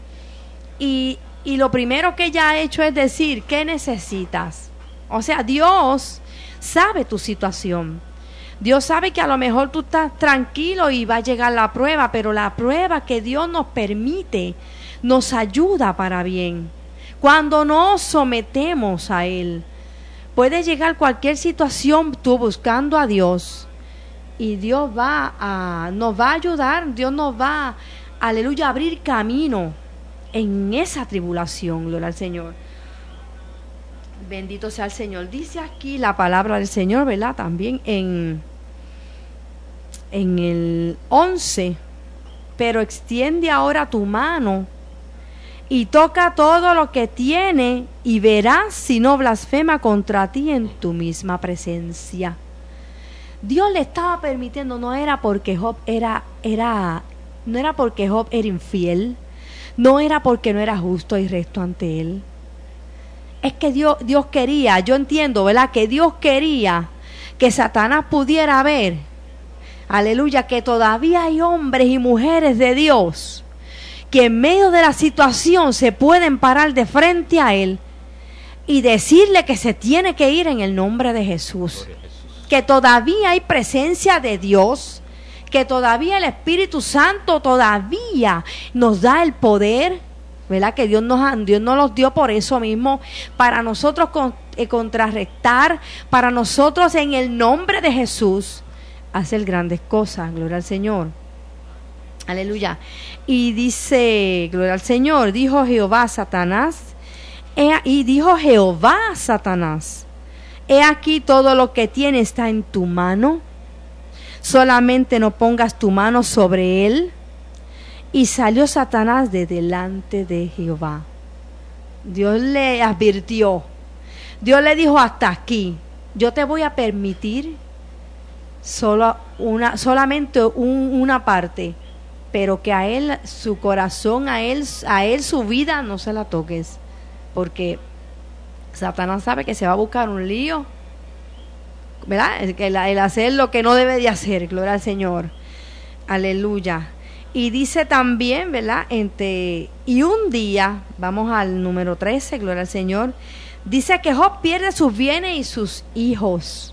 y, y lo primero que ella ha hecho es decir, ¿qué necesitas? O sea, Dios sabe tu situación. Dios sabe que a lo mejor tú estás tranquilo y va a llegar la prueba, pero la prueba que Dios nos permite nos ayuda para bien. Cuando nos sometemos a Él, puede llegar cualquier situación, tú buscando a Dios, y Dios va a, nos va a ayudar, Dios nos va, aleluya, a abrir camino en esa tribulación, gloria al Señor. Bendito sea el Señor. Dice aquí la palabra del Señor, ¿verdad?, también en, en el once, pero extiende ahora tu mano y toca todo lo que tiene y verás si no blasfema contra ti en tu misma presencia. Dios le estaba permitiendo, no era porque Job era, era, no era porque Job era infiel, no era porque no era justo y recto ante él. Es que Dios, Dios quería, yo entiendo, ¿verdad? Que Dios quería que Satanás pudiera ver, aleluya, que todavía hay hombres y mujeres de Dios que en medio de la situación se pueden parar de frente a él y decirle que se tiene que ir en el nombre de Jesús. Que todavía hay presencia de Dios, que todavía el Espíritu Santo todavía nos da el poder, ¿verdad? Que Dios nos, Dios nos los dio por eso mismo, para nosotros con, eh, contrarrestar, para nosotros en el nombre de Jesús hacer grandes cosas. Gloria al Señor. Aleluya. Y dice, gloria al Señor, dijo Jehová a Satanás, he, y dijo Jehová a Satanás, he aquí todo lo que tiene está en tu mano, solamente no pongas tu mano sobre él. Y salió Satanás de delante de Jehová. Dios le advirtió, Dios le dijo hasta aquí, yo te voy a permitir solo una, solamente un, una parte, pero que a él, su corazón, a él, a él su vida no se la toques, porque Satanás sabe que se va a buscar un lío, ¿verdad? El, el, el hacer lo que no debe de hacer, gloria al Señor, aleluya. Y dice también, ¿verdad? Entre, y un día, vamos al número trece, gloria al Señor, dice que Job pierde sus bienes y sus hijos.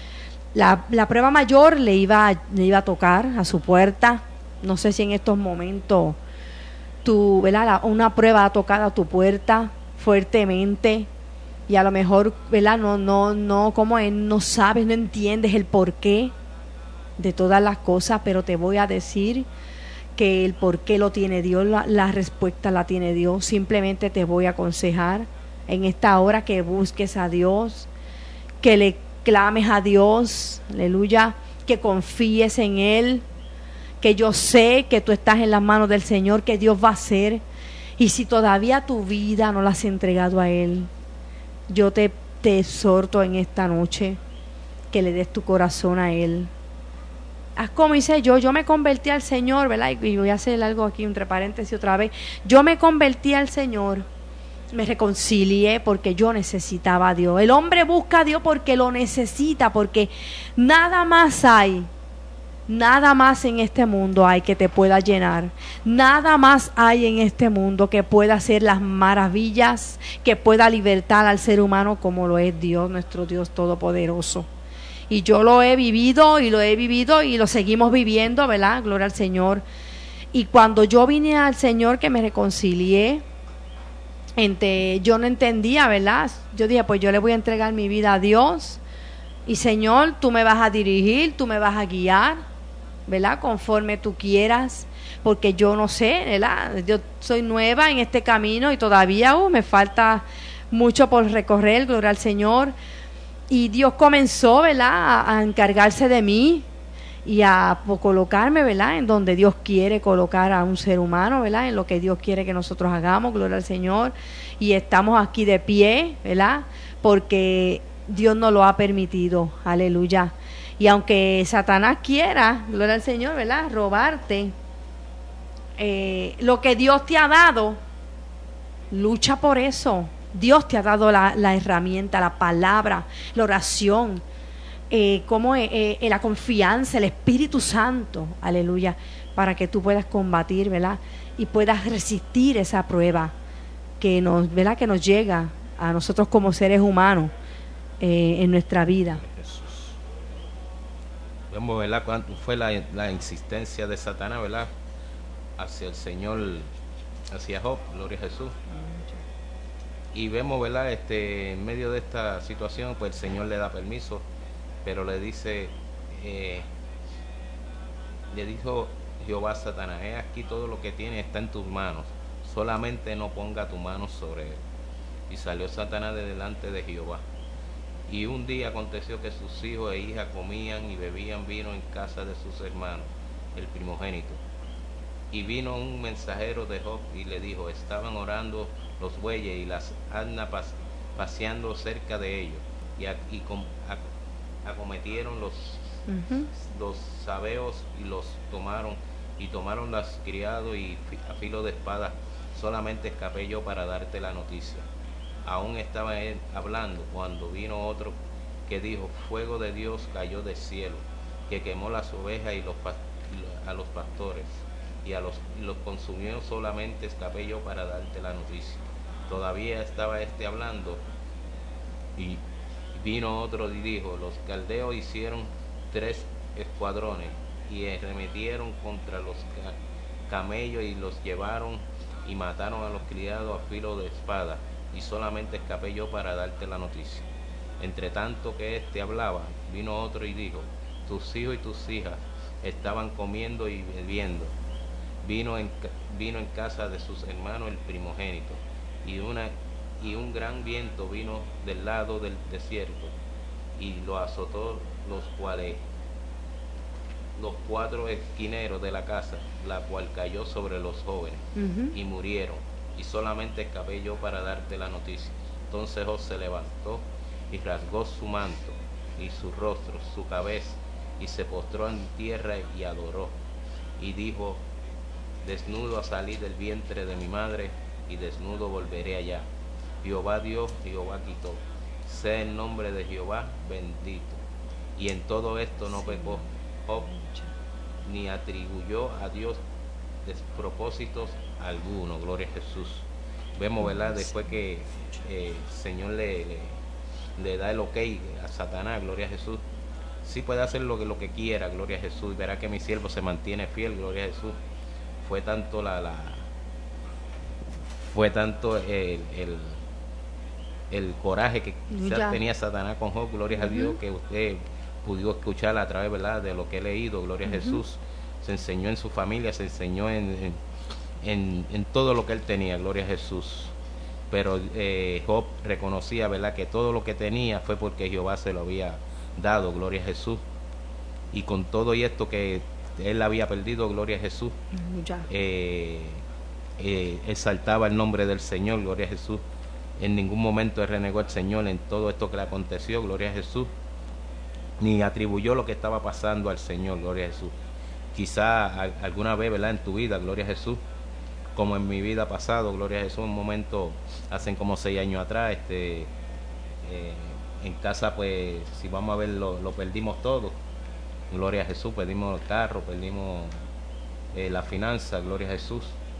La, la prueba mayor le iba, le iba a tocar a su puerta. No sé si en estos momentos tu, ¿verdad? La, una prueba ha tocado a tu puerta fuertemente y a lo mejor, ¿verdad? No, no, no, como él no sabes, no entiendes el porqué de todas las cosas, pero te voy a decir que el por qué lo tiene Dios, la, la respuesta la tiene Dios. Simplemente te voy a aconsejar en esta hora que busques a Dios, que le clames a Dios, aleluya, que confíes en Él, que yo sé que tú estás en las manos del Señor, que Dios va a hacer. Y si todavía tu vida no la has entregado a Él, yo te, te exhorto en esta noche que le des tu corazón a Él. Haz como hice yo, yo me convertí al Señor, ¿verdad? Y voy a hacer algo aquí entre paréntesis otra vez. Yo me convertí al Señor, me reconcilié porque yo necesitaba a Dios. El hombre busca a Dios porque lo necesita, porque nada más hay, nada más en este mundo hay que te pueda llenar. Nada más hay en este mundo que pueda hacer las maravillas, que pueda libertar al ser humano como lo es Dios, nuestro Dios todopoderoso. Y yo lo he vivido y lo he vivido y lo seguimos viviendo, ¿verdad? Gloria al Señor. Y cuando yo vine al Señor, que me reconcilié, ente, yo no entendía, ¿verdad? Yo dije, pues yo le voy a entregar mi vida a Dios. Y Señor, tú me vas a dirigir, tú me vas a guiar, ¿verdad? Conforme tú quieras, porque yo no sé, ¿verdad? Yo soy nueva en este camino y todavía uh, me falta mucho por recorrer, gloria al Señor. Y Dios comenzó, ¿verdad?, a, a encargarse de mí y a, a colocarme, ¿verdad?, en donde Dios quiere colocar a un ser humano, ¿verdad?, en lo que Dios quiere que nosotros hagamos, gloria al Señor. Y estamos aquí de pie, ¿verdad?, porque Dios nos lo ha permitido, aleluya. Y aunque Satanás quiera, gloria al Señor, ¿verdad?, robarte eh, lo que Dios te ha dado, lucha por eso. Dios te ha dado la, la herramienta, la palabra, la oración, eh, como eh, eh, la confianza, el Espíritu Santo, aleluya, para que tú puedas combatir, ¿verdad? Y puedas resistir esa prueba que nos, ¿verdad?, que nos llega a nosotros como seres humanos eh, en nuestra vida. Jesús. Vemos, ¿verdad?, cuánto fue la, la insistencia de Satanás, ¿verdad?, hacia el Señor, hacia Job, gloria a Jesús. Y vemos, ¿verdad?, este, en medio de esta situación, pues el Señor le da permiso, pero le dice, eh, le dijo Jehová a Satanás, he aquí todo lo que tiene está en tus manos, solamente no ponga tu mano sobre él. Y salió Satanás de delante de Jehová. Y un día aconteció que sus hijos e hijas comían y bebían vino en casa de sus hermanos, el primogénito. Y vino un mensajero de Job y le dijo, estaban orando los bueyes y las asnas pas, paseando cerca de ellos, y, a, y com, a, acometieron los, uh-huh. los sabeos y los tomaron, y tomaron las criados y a filo de espada, solamente escapé yo para darte la noticia. Aún estaba él hablando cuando vino otro que dijo, fuego de Dios cayó del cielo, que quemó las ovejas y los, a los pastores, y a los, y los consumió, solamente escapé yo para darte la noticia. Todavía estaba este hablando, y vino otro y dijo, los caldeos hicieron tres escuadrones, y arremetieron contra los camellos, y los llevaron, y mataron a los criados a filo de espada, y solamente escapé yo para darte la noticia. Entre tanto que éste hablaba, vino otro y dijo, tus hijos y tus hijas estaban comiendo y bebiendo. Vino en, vino en casa de sus hermanos el primogénito, y, una, y un gran viento vino del lado del desierto, y lo azotó, los cuales los cuatro esquineros de la casa, la cual cayó sobre los jóvenes, uh-huh. y murieron, y solamente escapé yo para darte la noticia. Entonces Job se levantó y rasgó su manto y su rostro, su cabeza, y se postró en tierra y adoró, y dijo, desnudo salí del vientre de mi madre, y desnudo volveré allá. Jehová dio, Jehová quitó, sea el nombre de Jehová bendito. Y en todo esto no pecó Job, ni atribuyó a Dios despropósitos alguno. Gloria a Jesús. Vemos, ¿verdad? Después que eh, el Señor le, le, le da el ok a Satanás, gloria a Jesús, sí puede hacer lo que, lo que quiera, gloria a Jesús, y verá que mi siervo se mantiene fiel, gloria a Jesús. Fue tanto la, la fue tanto el, el, el coraje que quizás tenía Satanás con Job, gloria uh-huh. a Dios, que usted pudo escuchar a través, ¿verdad?, de lo que he leído, gloria uh-huh. a Jesús. Se enseñó en su familia, se enseñó en, en, en, en todo lo que él tenía, gloria a Jesús. Pero eh, Job reconocía, ¿verdad?, que todo lo que tenía fue porque Jehová se lo había dado, gloria a Jesús. Y con todo y esto que él había perdido, gloria a Jesús, eh, eh, exaltaba el nombre del Señor, gloria a Jesús. En ningún momento él renegó al Señor en todo esto que le aconteció, gloria a Jesús, ni atribuyó lo que estaba pasando al Señor, gloria a Jesús. Quizá a, alguna vez, ¿verdad?, en tu vida, gloria a Jesús, como en mi vida pasado, gloria a Jesús, un momento, hace como seis años atrás, este, eh, en casa, pues, si vamos a ver, lo, lo perdimos todo, gloria a Jesús, perdimos el carro, perdimos eh, la finanza, gloria a Jesús,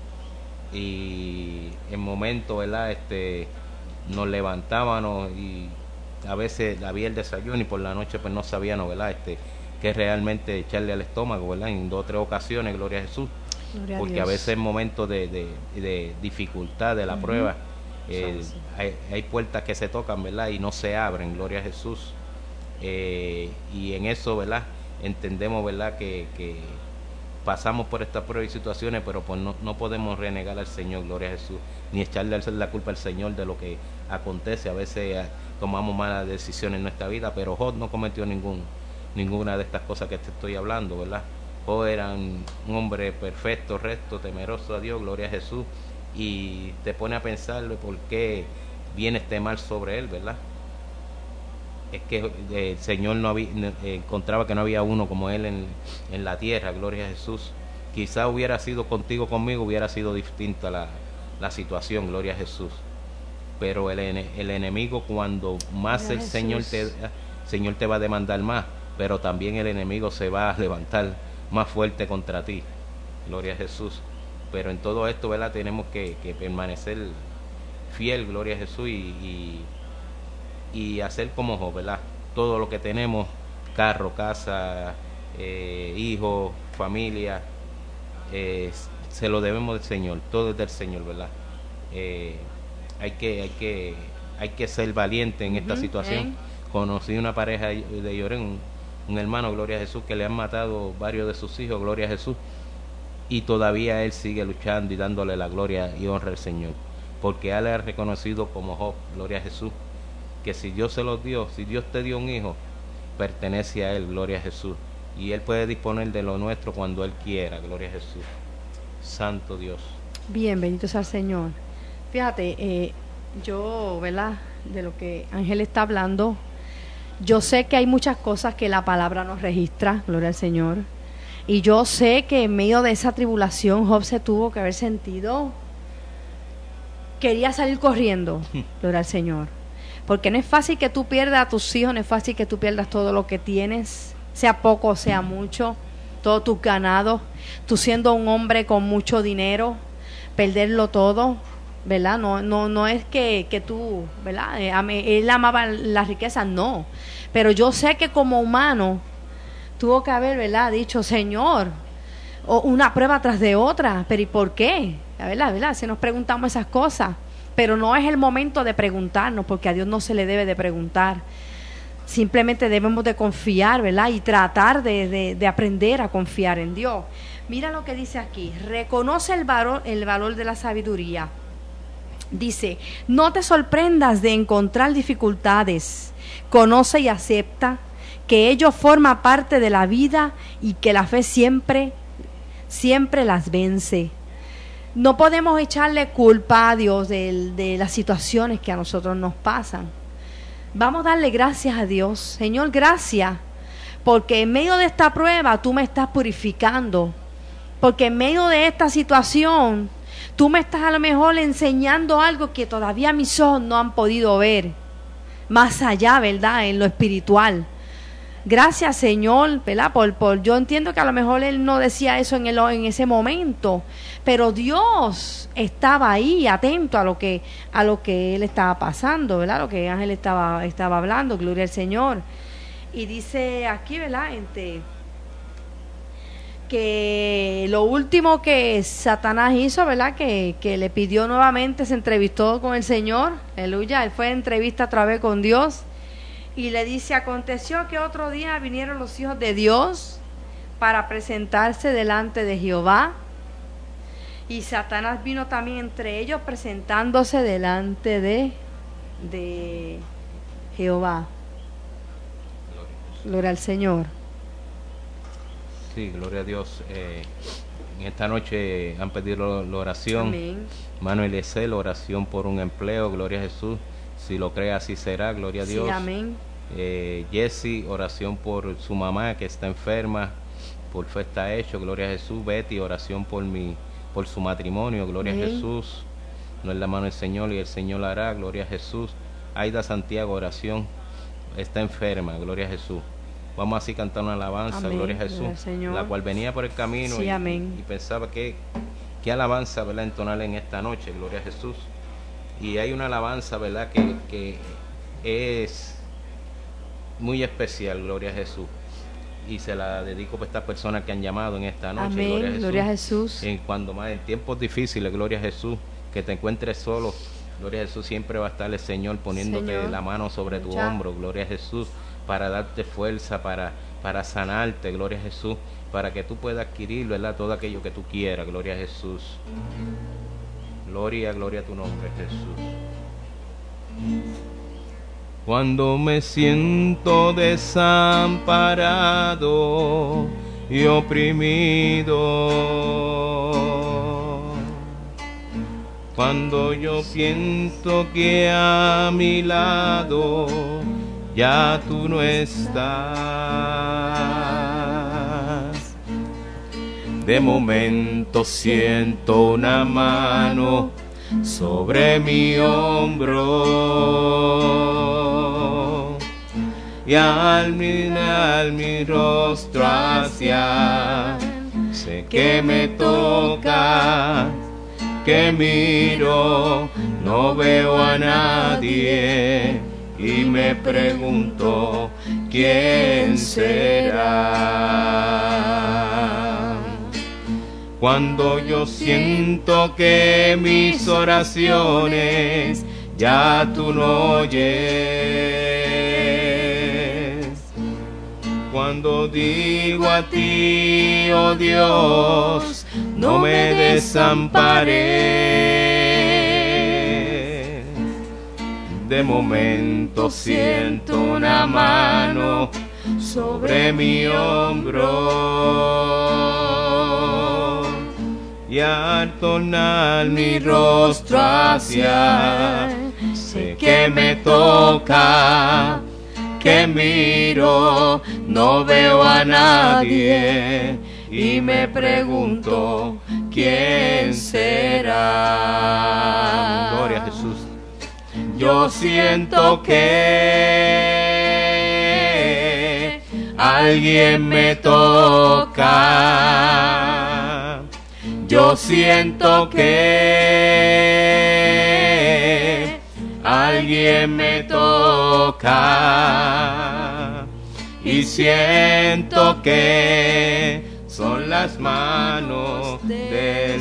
y en momentos, ¿verdad?, este, nos levantábamos y a veces había el desayuno y por la noche pues no sabíamos, ¿verdad?, este, que realmente echarle al estómago, ¿verdad?, en dos o tres ocasiones, gloria a Jesús, gloria porque a, a veces en momentos de, de, de dificultad de la uh-huh. prueba, eh, sí, sí. Hay, hay puertas que se tocan, ¿verdad?, y no se abren, gloria a Jesús, eh, y en eso, ¿verdad?, entendemos, ¿verdad?, que, que pasamos por estas pruebas y situaciones, pero pues no, no podemos renegar al Señor, gloria a Jesús, ni echarle la culpa al Señor de lo que acontece. A veces eh, tomamos malas decisiones en nuestra vida, pero Job no cometió ningún ninguna de estas cosas que te estoy hablando, ¿verdad? Job era un, un hombre perfecto, recto, temeroso a Dios, gloria a Jesús, y te pone a pensar por qué viene este mal sobre él, ¿verdad? Es que eh, el Señor no había, eh, encontraba que no había uno como él en, en la tierra, gloria a Jesús. Quizá hubiera sido contigo, conmigo, hubiera sido distinta la, la situación, gloria a Jesús. Pero el, el enemigo, cuando más gloria el Señor te, Señor te va a demandar más, pero también el enemigo se va a levantar más fuerte contra ti, gloria a Jesús. Pero en todo esto, ¿verdad?, tenemos que, que permanecer fiel, gloria a Jesús, y, y y hacer como Job, ¿verdad? Todo lo que tenemos, carro, casa, eh, hijos, familia, eh, se lo debemos del Señor, todo es del Señor, ¿verdad? Eh, hay que hay que hay que ser valiente en uh-huh, esta situación. ¿eh? Conocí una pareja de Llorén, un, un hermano, gloria a Jesús, que le han matado varios de sus hijos, gloria a Jesús, y todavía él sigue luchando y dándole la gloria y honra al Señor, porque él ha reconocido como Job, gloria a Jesús, que si Dios se los dio, si Dios te dio un hijo, pertenece a Él, gloria a Jesús, y Él puede disponer de lo nuestro cuando Él quiera, gloria a Jesús. Santo Dios. Bien, bendito sea el Señor. Fíjate, eh, yo, ¿verdad? De lo que Ángel está hablando, yo sé que hay muchas cosas que la palabra nos registra, gloria al Señor. Y yo sé que en medio de esa tribulación Job se tuvo que haber sentido, quería salir corriendo, gloria al Señor. Porque no es fácil que tú pierdas a tus hijos, no es fácil que tú pierdas todo lo que tienes, sea poco o sea mucho, todos tus ganados, tú siendo un hombre con mucho dinero, perderlo todo, ¿verdad? No, no, no es que, que tú, ¿verdad? Eh, él amaba la riqueza, no. Pero yo sé que como humano tuvo que haber, ¿verdad? Dicho, Señor, o una prueba tras de otra, pero ¿y por qué? ¿Verdad? ¿Verdad? Si nos preguntamos esas cosas, pero no es el momento de preguntarnos, porque a Dios no se le debe de preguntar. Simplemente debemos de confiar, ¿verdad? Y tratar de, de, de aprender a confiar en Dios. Mira lo que dice aquí, reconoce el valor, el valor de la sabiduría. Dice, no te sorprendas de encontrar dificultades, conoce y acepta que ello forma parte de la vida y que la fe siempre, siempre las vence. No podemos echarle culpa a Dios de, de las situaciones que a nosotros nos pasan. Vamos a darle gracias a Dios. Señor, gracias, porque en medio de esta prueba tú me estás purificando, porque en medio de esta situación tú me estás a lo mejor enseñando algo que todavía mis ojos no han podido ver, más allá, ¿verdad?, en lo espiritual. Gracias, Señor, ¿verdad? Por, por, yo entiendo que a lo mejor él no decía eso en, el, en ese momento, pero Dios estaba ahí, atento a lo que a lo que él estaba pasando, ¿verdad? Lo que Ángel estaba estaba hablando, gloria al Señor. Y dice aquí, ¿verdad?, Ente, que lo último que Satanás hizo, ¿verdad?, que, que le pidió nuevamente, se entrevistó con el Señor, aleluya, él fue en entrevista otra vez con Dios. Y le dice, aconteció que otro día vinieron los hijos de Dios para presentarse delante de Jehová. Y Satanás vino también entre ellos presentándose delante de, de Jehová. Gloria al Señor. Sí, gloria a Dios. Eh, en esta noche han pedido la oración. Amén. Manuel Eliezer, la oración por un empleo, gloria a Jesús. Si lo cree, así será, gloria a Dios. Sí, amén. Eh, Jesse, oración por su mamá que está enferma, por fe está hecho, gloria a Jesús. Betty, oración por mi, por su matrimonio, gloria amén. A Jesús. No es la mano del Señor y el Señor la hará, gloria a Jesús. Aida Santiago, oración, está enferma, gloria a Jesús. Vamos así a cantar una alabanza, amén, gloria a Jesús, gloria la cual venía por el camino, sí, y, y pensaba que qué alabanza, ¿verdad?, entonar en esta noche, gloria a Jesús. Y hay una alabanza, ¿verdad?, que, que es muy especial, gloria a Jesús. Y se la dedico a estas personas que han llamado en esta noche, amén, gloria a Jesús. Gloria a Jesús. En cuando más en tiempos difíciles, gloria a Jesús, que te encuentres solo, gloria a Jesús, siempre va a estar el Señor poniéndote Señor. La mano sobre tu ya. hombro, gloria a Jesús, para darte fuerza, para, para sanarte, gloria a Jesús, para que tú puedas adquirir, ¿verdad?, todo aquello que tú quieras, gloria a Jesús. Gloria, gloria a tu nombre, Jesús. Cuando me siento desamparado y oprimido, cuando yo pienso que a mi lado ya tú no estás, de momento siento una mano sobre mi hombro, y al mirar mi rostro hacia, sé que me toca, que miro, no veo a nadie, y me pregunto, ¿quién será? Cuando yo siento que mis oraciones ya tú no oyes, cuando digo a ti, oh Dios, no me desampares, de momento siento una mano sobre mi hombro, y al tornar mi rostro hacia él, sé que me toca, que miro, no veo a nadie y me pregunto quién será. Gloria a Jesús. Yo siento que alguien me toca. Yo siento que alguien me toca. Y siento que son las manos del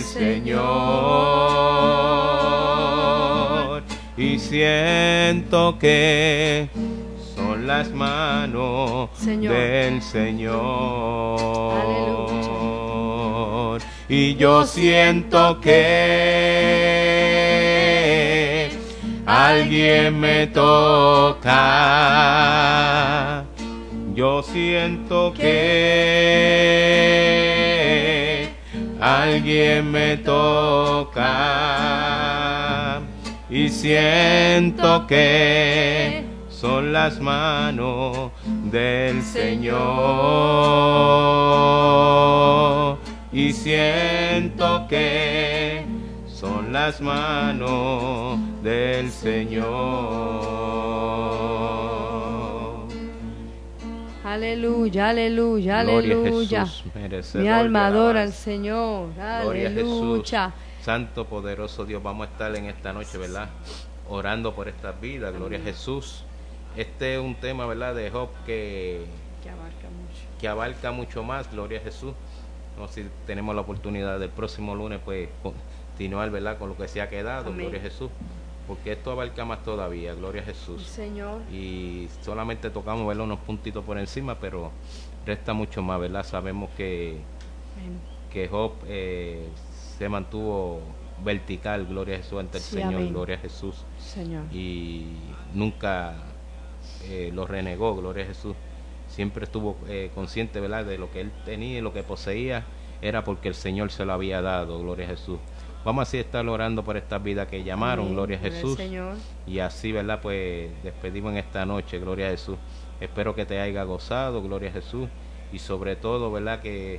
Señor. Y siento que son las manos Señor. Del Señor. Aleluya. Y yo siento que alguien me toca. Yo siento que alguien me toca. Y siento que son las manos del Señor. Y siento que son las manos del Señor. Aleluya, aleluya, aleluya. Mi alma adora al Señor. Aleluya. Santo, poderoso Dios, vamos a estar en esta noche, ¿verdad? Orando por estas vidas, gloria a Jesús. Este es un tema, ¿verdad? De Job que, que abarca mucho. Que abarca mucho más, gloria a Jesús. No sé si tenemos la oportunidad del próximo lunes, pues, continuar, ¿verdad? Con lo que se ha quedado, amén. Gloria a Jesús. Porque esto abarca más todavía, gloria a Jesús. Sí, Señor. Y solamente tocamos, ¿verdad? Unos puntitos por encima, pero resta mucho más, ¿verdad? Sabemos que, amén. Que Job eh, se mantuvo vertical, gloria a Jesús, ante el sí, Señor, amén. Gloria a Jesús. Señor. Y nunca eh, lo renegó, gloria a Jesús. Siempre estuvo eh, consciente, ¿verdad? De lo que él tenía y lo que poseía era porque el Señor se lo había dado, gloria a Jesús. Vamos así a estar orando por estas vidas que llamaron, amén. Gloria a Jesús. Señor. Y así, ¿verdad? Pues despedimos en esta noche, gloria a Jesús. Espero que te haya gozado, gloria a Jesús. Y sobre todo, ¿verdad? Que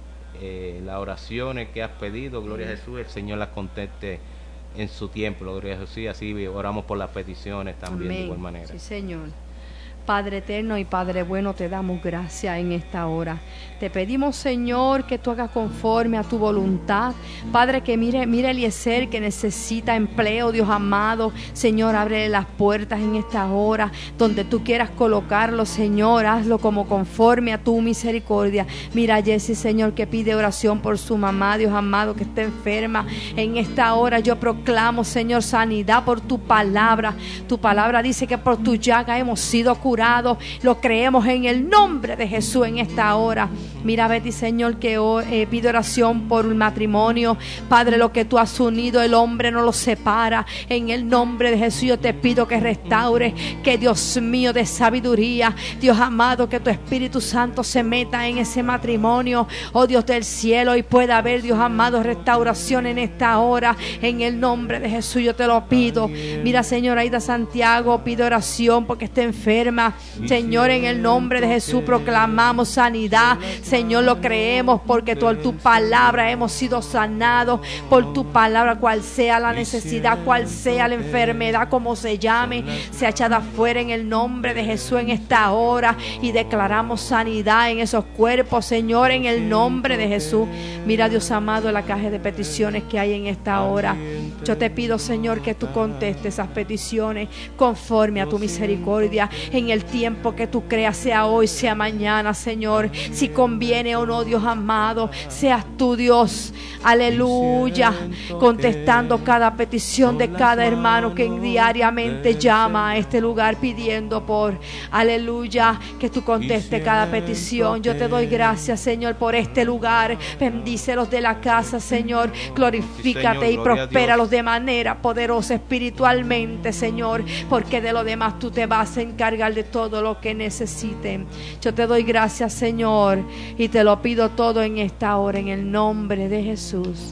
eh, las oraciones que has pedido, gloria amén. A Jesús, el Señor las conteste en su tiempo, gloria a Jesús. Y así oramos por las peticiones también, amén. De igual manera. Sí, Señor. Padre eterno y Padre bueno, te damos gracias en esta hora. Te pedimos, Señor, que tú hagas conforme a tu voluntad. Padre, que mire, mire Eliezer, que necesita empleo, Dios amado. Señor, ábrele las puertas en esta hora, donde tú quieras colocarlo, Señor, hazlo como conforme a tu misericordia. Mira a Jessie, Señor, que pide oración por su mamá, Dios amado, que está enferma. En esta hora yo proclamo, Señor, sanidad por tu palabra. Tu palabra dice que por tu llaga hemos sido curados. Lo creemos en el nombre de Jesús en esta hora. Mira, Betty, Señor, que oh, eh, pido oración por un matrimonio. Padre, lo que tú has unido, el hombre no lo separa. En el nombre de Jesús yo te pido que restaure, que Dios mío de sabiduría, Dios amado, que tu Espíritu Santo se meta en ese matrimonio, oh Dios del cielo, y pueda haber, Dios amado, restauración en esta hora. En el nombre de Jesús yo te lo pido. Mira, Señor, Aida Santiago, pido oración porque está enferma. Señor, en el nombre de Jesús proclamamos sanidad. Señor, lo creemos porque por tu palabra hemos sido sanados. Por tu palabra, cual sea la necesidad, cual sea la enfermedad, como se llame, se ha echado afuera en el nombre de Jesús en esta hora. Y declaramos sanidad en esos cuerpos, Señor, en el nombre de Jesús. Mira, Dios amado, la caja de peticiones que hay en esta hora. Yo te pido, Señor, que tú contestes esas peticiones conforme a tu misericordia. En el tiempo que tú creas, sea hoy, sea mañana, Señor, si conviene o no, Dios amado, seas tú, Dios, aleluya, contestando cada petición de cada hermano que diariamente llama a este lugar pidiendo por, aleluya, que tú contestes cada petición. Yo te doy gracias, Señor, por este lugar. Bendícelos de la casa, Señor, glorifícate y prospéralos de manera poderosa espiritualmente, Señor, porque de lo demás tú te vas a encargar de todo lo que necesiten. Yo te doy gracias, Señor, y te lo pido todo en esta hora en el nombre de Jesús.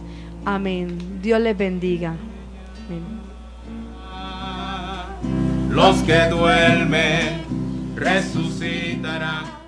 Amén. Dios les bendiga. Amén. Los que duermen resucitarán.